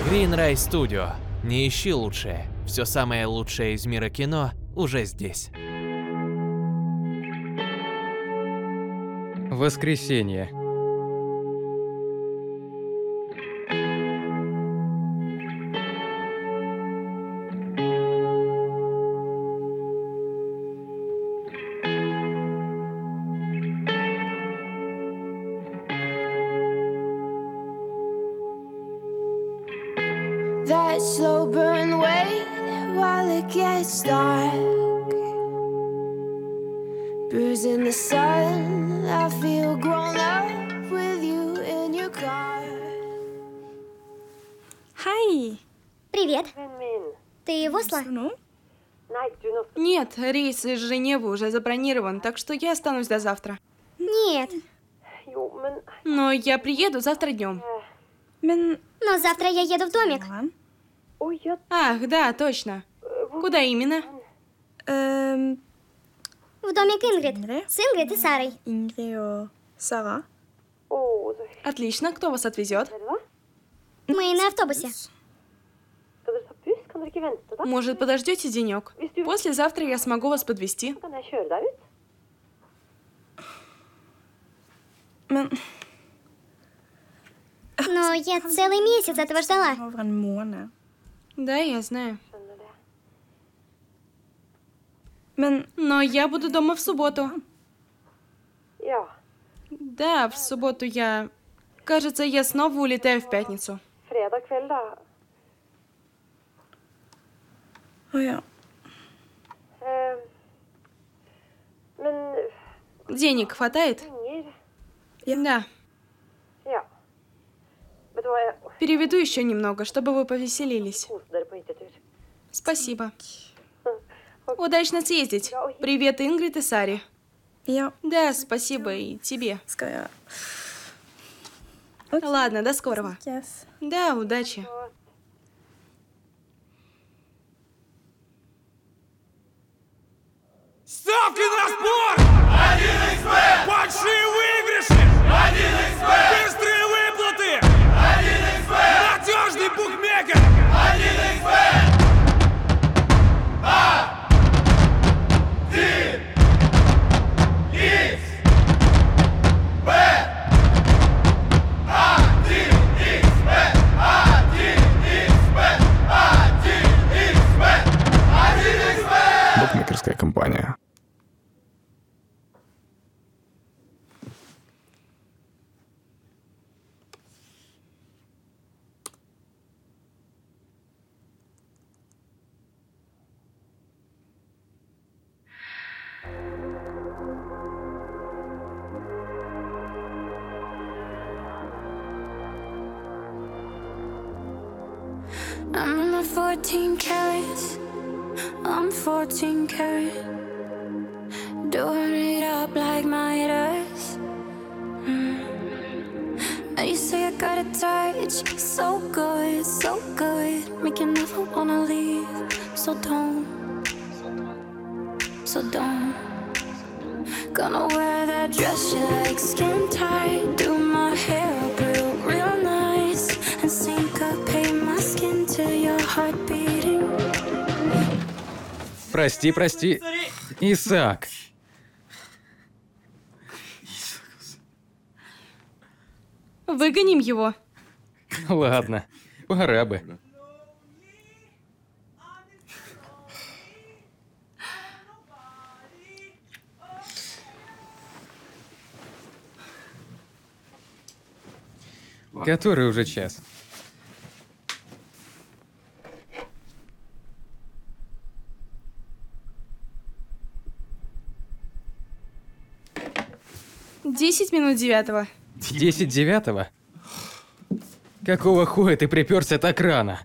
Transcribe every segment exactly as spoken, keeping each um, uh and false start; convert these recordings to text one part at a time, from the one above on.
Green Ray Studio. Не ищи лучшее. Все самое лучшее из мира кино уже здесь. Воскресенье. That slow burn wait while it gets dark. Bruising the sun, I feel grown up with you in your car. Хай! Привет. Ты в Осло? Ну? Нет, рейс из Женевы уже забронирован, так что я останусь до завтра. Нет. Но я приеду завтра днем. Но завтра я еду в домик. Ах, да, точно. Куда именно? В домик Ингрид. С Ингрид и Сарой. Ингрид Сара. Отлично, кто вас отвезет? Мы на автобусе. Может, подождете денек? Послезавтра я смогу вас подвезти. Но я целый месяц этого ждала. Да, я знаю. Но я буду дома в субботу. Да, в субботу я... Кажется, я снова улетаю в пятницу. Денег хватает? Да. Переведу еще немного, чтобы вы повеселились. Спасибо. Удачно съездить. Привет, Ингрид и Саре. Да, спасибо и тебе. Ладно, до скорого. Да, удачи. Ставки на спорт! один икс бет! Большие выигрыши! один икс бет! Быстрые выплаты! один икс бет! Надежный букмекер! один икс бет! один икс бет! один икс бет! один икс бет! один икс бет! один икс бет! Букмекерская компания. I'm in my fourteen carats. I'm fourteen carat. Doing it up like my earth. Mm. And you say I got a touch, so good, so good. Make you never wanna leave. So don't, so don't. Gonna wear that dress you like, skin tight. Do my hair up real, real nice. And syncopate my skin to your heart beating. Прости, прости. Исаак. Выгоним его. Ладно, пора бы. Который уже час? Десять минут девятого. Десять девятого? Какого хуя ты приперся так рано?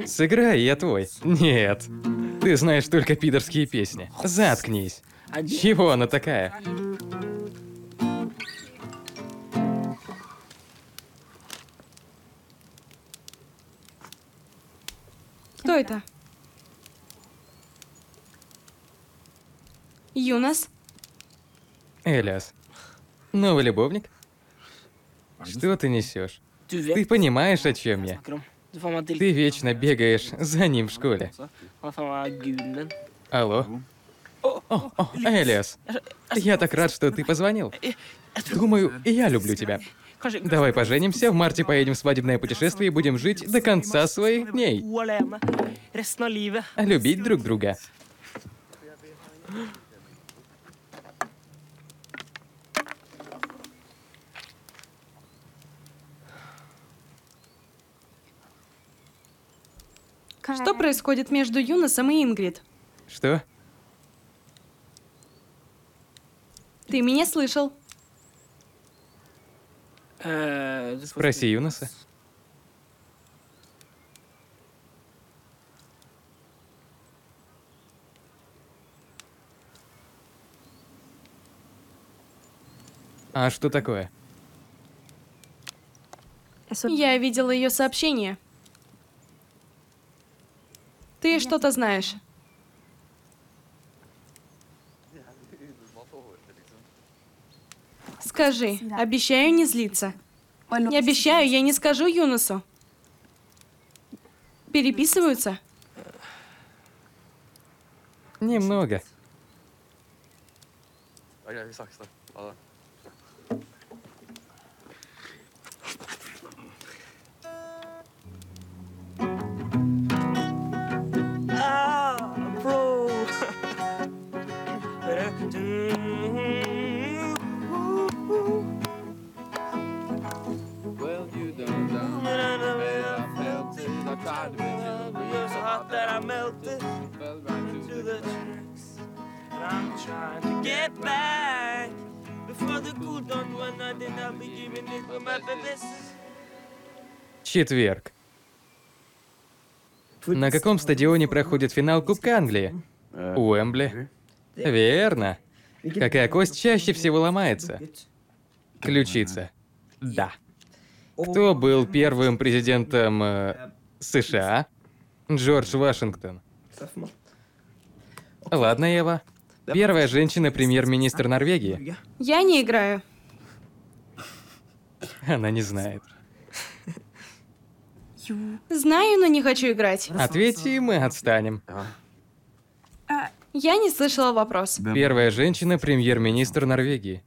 Сыграй, я твой. Нет. Ты знаешь только пидорские песни. Заткнись. Чего она такая? Кто это? Юнас? Элиас. Новый любовник? Что ты несешь? Ты понимаешь, о чем я? Ты вечно бегаешь за ним в школе. Алло? О, о, Элиас. Я так рад, что ты позвонил. Думаю, я люблю тебя. Давай поженимся, в марте поедем в свадебное путешествие и будем жить до конца своих дней. Любить друг друга. Что происходит между Юнасом и Ингрид? Что? Ты меня слышал. Спроси Юнаса. А что такое? Я видела ее сообщение. Ты что-то знаешь. Скажи, обещаю не злиться. Не обещаю, я не скажу Юнасу. Переписываются? Немного. Четверг. На каком стадионе проходит финал Кубка Англии? Уэмбли. Верно. Какая кость чаще всего ломается? Ключица. Да. Кто был первым президентом э, США? Джордж Вашингтон. Ладно, Ева. Первая женщина-премьер-министр Норвегии. Я не играю. Она не знает. Знаю, но не хочу играть. Ответь, и мы отстанем. Я не слышала вопрос. Первая женщина-премьер-министр Норвегии.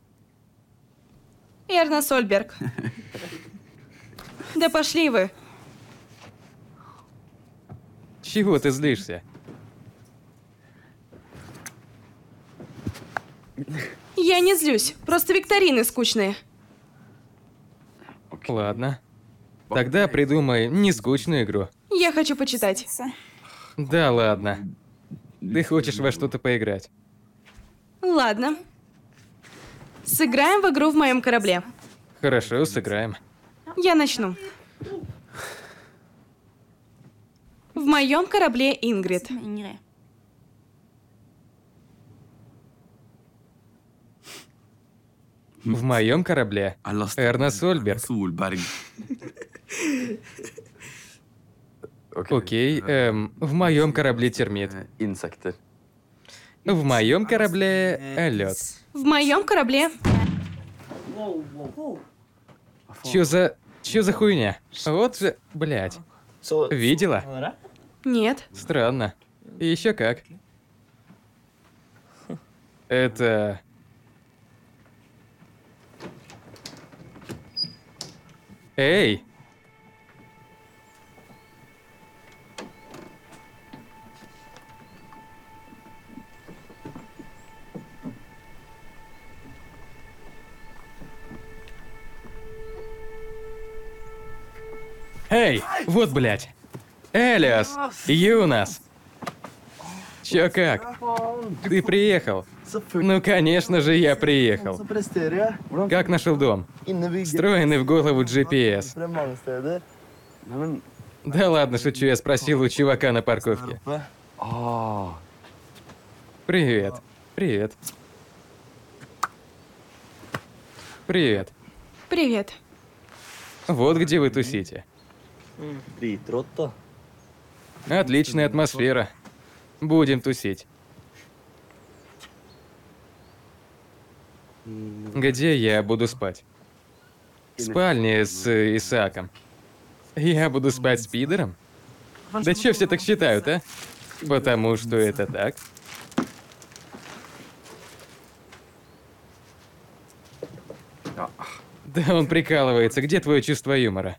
Эрна Сольберг. Да пошли вы. Чего ты злишься? Я не злюсь, просто викторины скучные. Ладно. Тогда придумай нескучную игру. Я хочу почитать. Да ладно. Ты хочешь во что-то поиграть? Ладно. Сыграем в игру в моем корабле. Хорошо, сыграем. Я начну. В моем корабле Ингрид. В моем корабле Эрна Сольберг. Окей, эм, в моем корабле термит. Инсекты. В моем корабле э, лед. В моем корабле... Чё за... Чё за хуйня? Вот же, блядь. Видела? Нет. Странно. Еще как. Это... Эй! Эй, вот, блядь. Элиас, Юнас. Чё как? Ты приехал? Ну, конечно же, я приехал. Как нашел дом? Встроенный в голову джи пи эс. Да ладно, шучу, я спросил у чувака на парковке. Привет. Привет. Привет. Привет. Вот где вы тусите. Ритротто. Отличная атмосфера. Будем тусить. Где я буду спать? В спальне с Исааком. Я буду спать с пидором? Да чё все так считают, а? Потому что это так. Да он прикалывается. Где твое чувство юмора?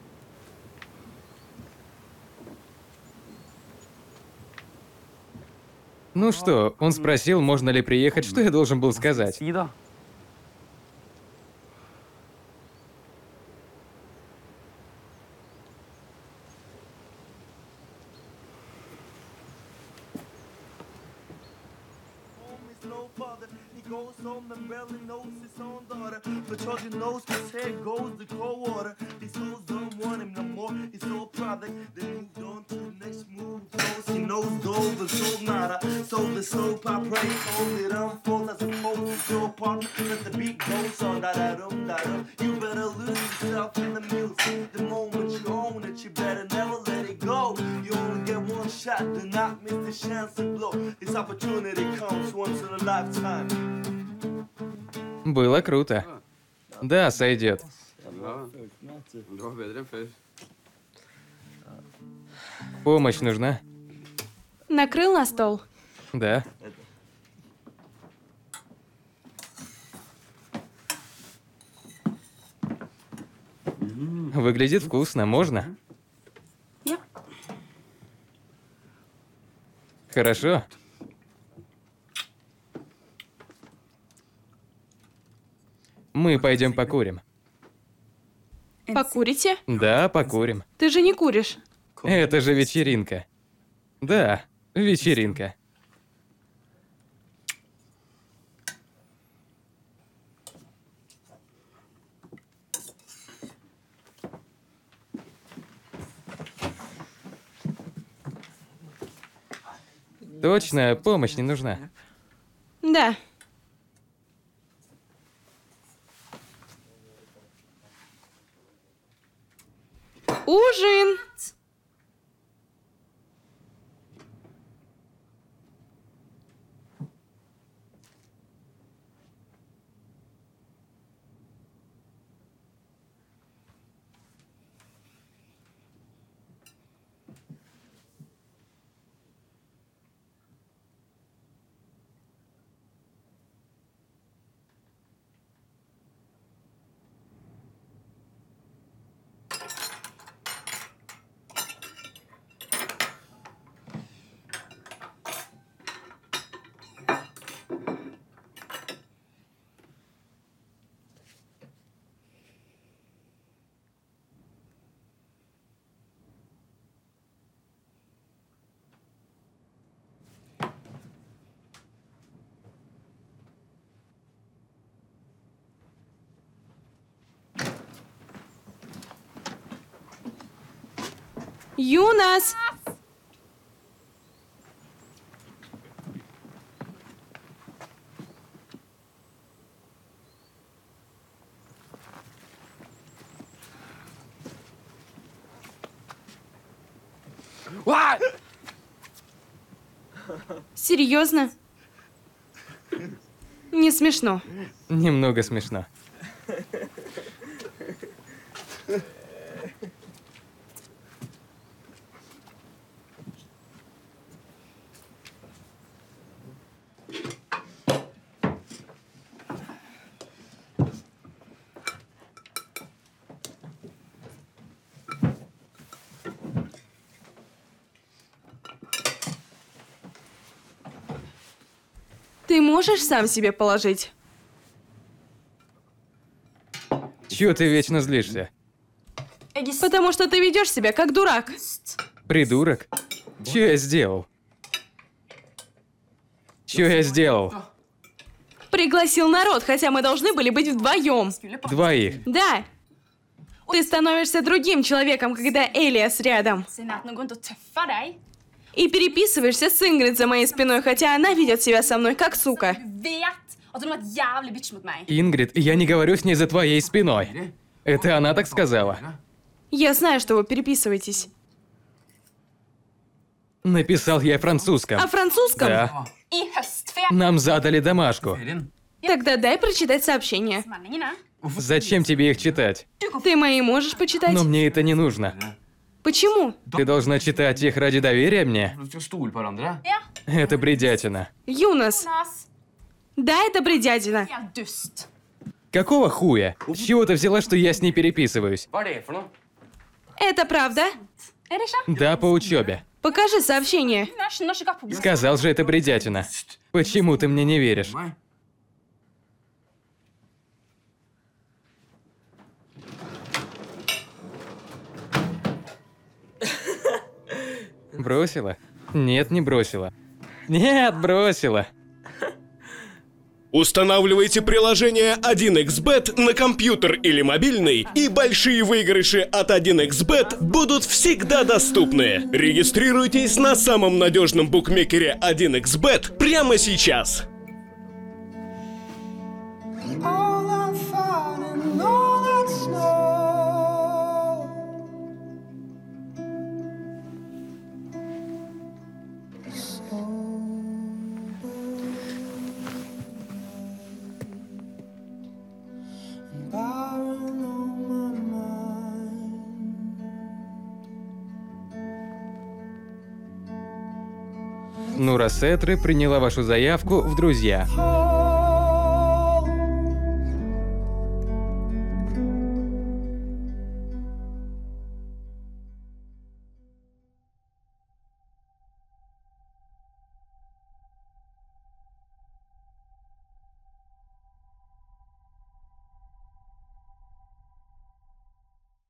Ну что, он спросил, можно ли приехать, что я должен был сказать? Было круто. Да, сойдет. Помощь нужна? Накрыл на стол? Да. Выглядит вкусно, можно? Хорошо. Мы пойдем покурим. Покурите? Да, покурим. Ты же не куришь. Это же вечеринка. Да, вечеринка. Точно, помощь не нужна. Да. Ужин. Юнас! Серьезно? Не смешно. Немного смешно. Ты можешь сам себе положить? Чё ты вечно злишься? Потому что ты ведешь себя как дурак. Придурок? Чё я сделал? Чё я сделал? Пригласил народ, хотя мы должны были быть вдвоем. Двоих. Да. Ты становишься другим человеком, когда Элиас рядом. И переписываешься с Ингрид за моей спиной, хотя она ведет себя со мной как сука. Ингрид, я не говорю с ней за твоей спиной. Это она так сказала. Я знаю, что вы переписываетесь. Написал я французском. О французском? Да. Нам задали домашку. Тогда дай прочитать сообщение. Зачем тебе их читать? Ты мои можешь почитать? Но мне это не нужно. Почему? Ты должна читать их ради доверия мне? Это бредятина. Юнос. Да, это бредятина. Какого хуя? С чего ты взяла, что я с ней переписываюсь? Это правда? Да, по учебе. Покажи сообщение. Сказал же, это бредятина. Почему ты мне не веришь? Бросила? Нет, не бросила. Нет, бросила. Устанавливайте приложение один икс бет на компьютер или мобильный, и большие выигрыши от один икс бет будут всегда доступны. Регистрируйтесь на самом надежном букмекере один икс бет прямо сейчас. Нура Сетри приняла вашу заявку в друзья.